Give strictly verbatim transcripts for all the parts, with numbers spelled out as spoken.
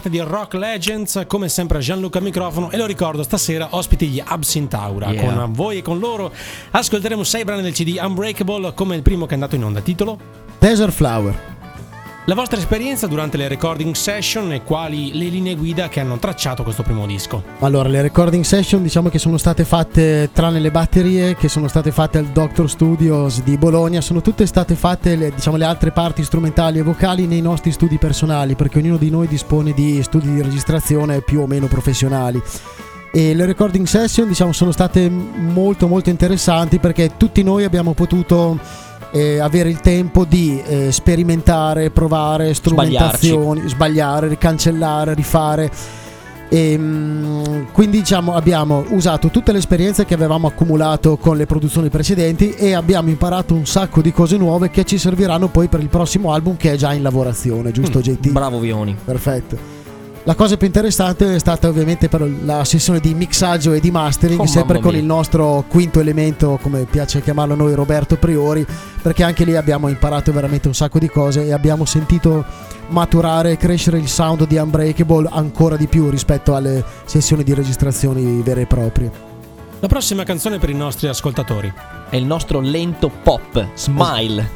parte di Rock Legends, come sempre Gianluca al microfono, e lo ricordo, stasera ospiti gli Absinthe Aura. Yeah. Con voi e con loro ascolteremo sei brani del C D Unbreakable, come il primo che è andato in onda. Titolo? Desert Flower. La vostra esperienza durante le recording session e quali le linee guida che hanno tracciato questo primo disco? Allora, le recording session diciamo che sono state fatte, tranne le batterie che sono state fatte al Doctor Studios di Bologna, sono tutte state fatte le, diciamo, le altre parti strumentali e vocali nei nostri studi personali, perché ognuno di noi dispone di studi di registrazione più o meno professionali. E le recording session diciamo sono state molto molto interessanti, perché tutti noi abbiamo potuto Eh, avere il tempo di eh, sperimentare, provare strumentazioni, Sbagliarci. sbagliare, cancellare, rifare. E, mh, quindi diciamo abbiamo usato tutte le esperienze che avevamo accumulato con le produzioni precedenti e abbiamo imparato un sacco di cose nuove che ci serviranno poi per il prossimo album, che è già in lavorazione, giusto mm, J T? Bravo Vioni. Perfetto. La cosa più interessante è stata ovviamente per la sessione di mixaggio e di mastering, oh, sempre con mia. il nostro quinto elemento, come piace chiamarlo a noi, Roberto Priori, perché anche lì abbiamo imparato veramente un sacco di cose e abbiamo sentito maturare e crescere il sound di Unbreakable ancora di più rispetto alle sessioni di registrazioni vere e proprie. La prossima canzone per i nostri ascoltatori è il nostro lento pop, Smile.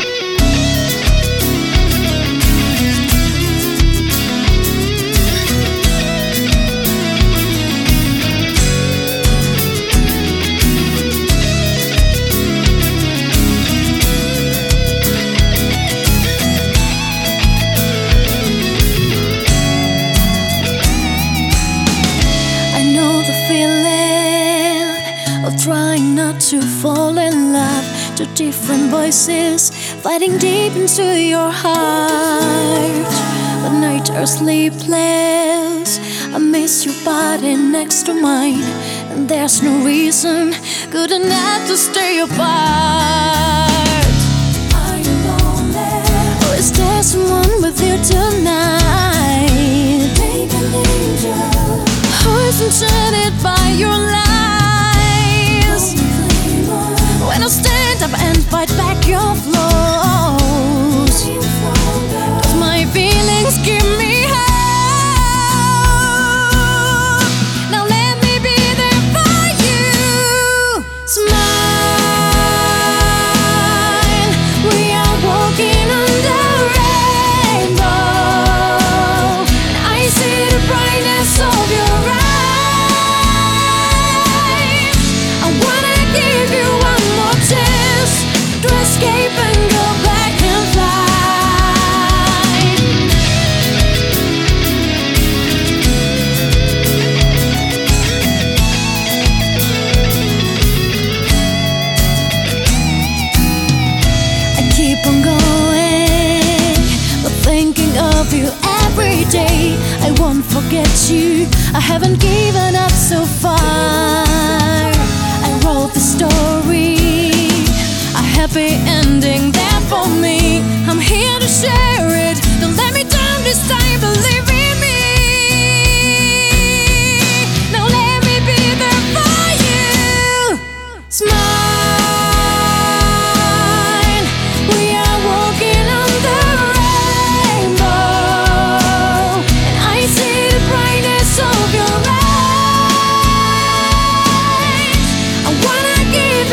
To fall in love, to different voices fighting deep into your heart. The nights are sleepless, I miss your body next to mine, and there's no reason good enough to stay apart. Are you lonely? Or is there someone with you tonight? Maybe an angel who's enchanted by your light. When I stand up and fight back your flaws, 'cause my feelings give me hope. Now let me be there for you. Smile, we are walking on the rainbow, and I see the brightness of your eyes. I wanna give you one chance to escape and go back and fly. I keep on going, but thinking of you every day. I won't forget you, I haven't given up so far. I wrote the story, a happy ending there for me. I'm here to share it. Don't let me down this time, believe in me. Now let me be there for you. Smile, we are walking on the rainbow, and I see the brightness of your eyes. I wanna give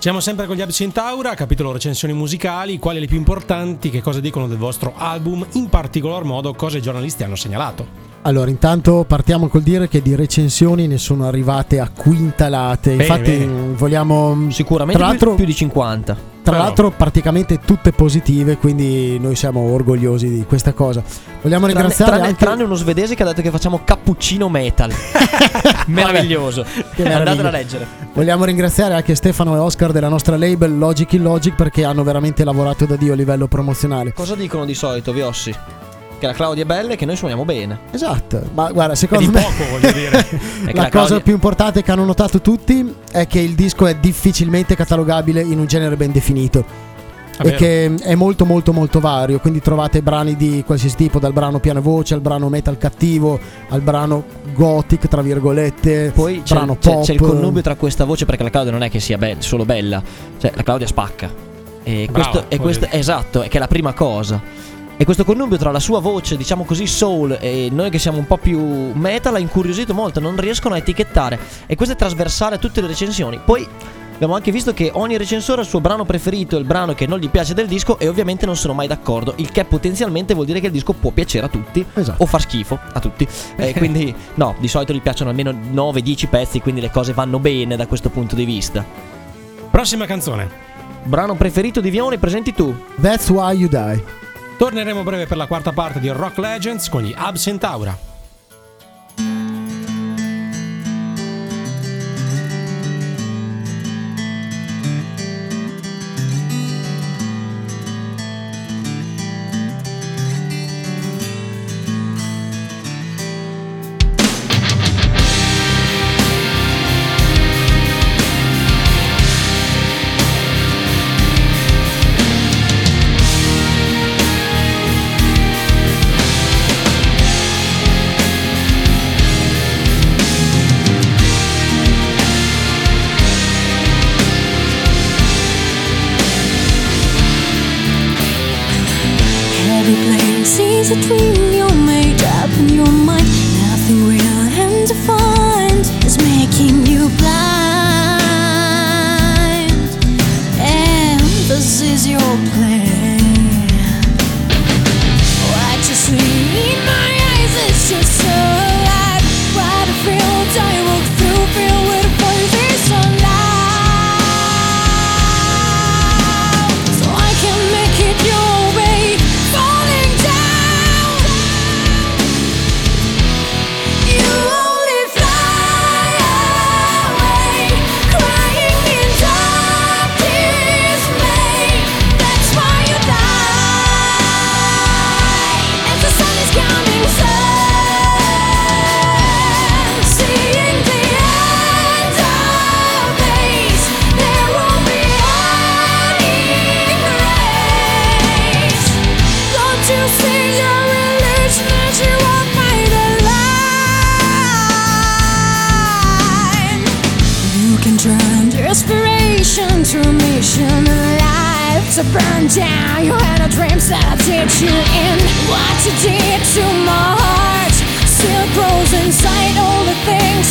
Siamo sempre con gli Absinthe Aura, capitolo recensioni musicali, quali le più importanti, che cosa dicono del vostro album, in particolar modo cosa i giornalisti hanno segnalato. Allora, intanto partiamo col dire che di recensioni ne sono arrivate a quintalate. Bene, Infatti bene. vogliamo Sicuramente tra l'altro, più, più di cinquanta. Tra Però. l'altro praticamente tutte positive, quindi noi siamo orgogliosi di questa cosa. Vogliamo Tranne, ringraziare tranne, anche tranne uno svedese che ha detto che facciamo cappuccino metal. Meraviglioso. Che meraviglia. Andatelo a leggere. Vogliamo ringraziare anche Stefano e Oscar della nostra label Logic Illogic, perché hanno veramente lavorato da Dio a livello promozionale. Cosa dicono di solito, Viossi? Che la Claudia è bella e che noi suoniamo bene. Esatto, ma guarda, È secondo di me poco, voglio dire. E che la la cosa Claudia- più importante che hanno notato tutti è che il disco è difficilmente catalogabile in un genere ben definito. È E vero. che è molto molto molto vario, quindi trovate brani di qualsiasi tipo, dal brano piano voce al brano metal cattivo al brano gothic tra virgolette, Poi c'è, brano c'è, pop. c'è il connubio tra questa voce, perché la Claudia non è che sia be- solo bella, cioè la Claudia spacca. E Brava, questo, e voglio questo dire. esatto, è che è la prima cosa. E questo connubio tra la sua voce, diciamo così, soul, e noi che siamo un po' più metal ha incuriosito molto, non riescono a etichettare. E questo è trasversale a tutte le recensioni. Poi abbiamo anche visto che ogni recensore ha il suo brano preferito, il brano che non gli piace del disco, e ovviamente non sono mai d'accordo, il che potenzialmente vuol dire che il disco può piacere a tutti, Esatto. o far schifo a tutti. E quindi no, di solito gli piacciono almeno nove dieci pezzi, quindi le cose vanno bene da questo punto di vista. Prossima canzone. Brano preferito di Vione, presenti tu. That's Why You Die. Torneremo a breve per la quarta parte di Rock Legends con gli Absinthe Aura. Every place is a dream you made up in your mind. Nothing real and defined is making you blind. And this is your plan. What you see in my eyes is just a lie. What a field I walk through, filled with voices online. So I can make it your way. Falling down, you only fly away, crying in dark dismay. That's why you die. As the sun is coming sun, seeing the end of days, there won't be any grace. Don't you see your religion as you walk by the line? You can turn desperation to a mission of life, to burn down your inner dreams that teach you in. What you did to my heart still grows inside all the things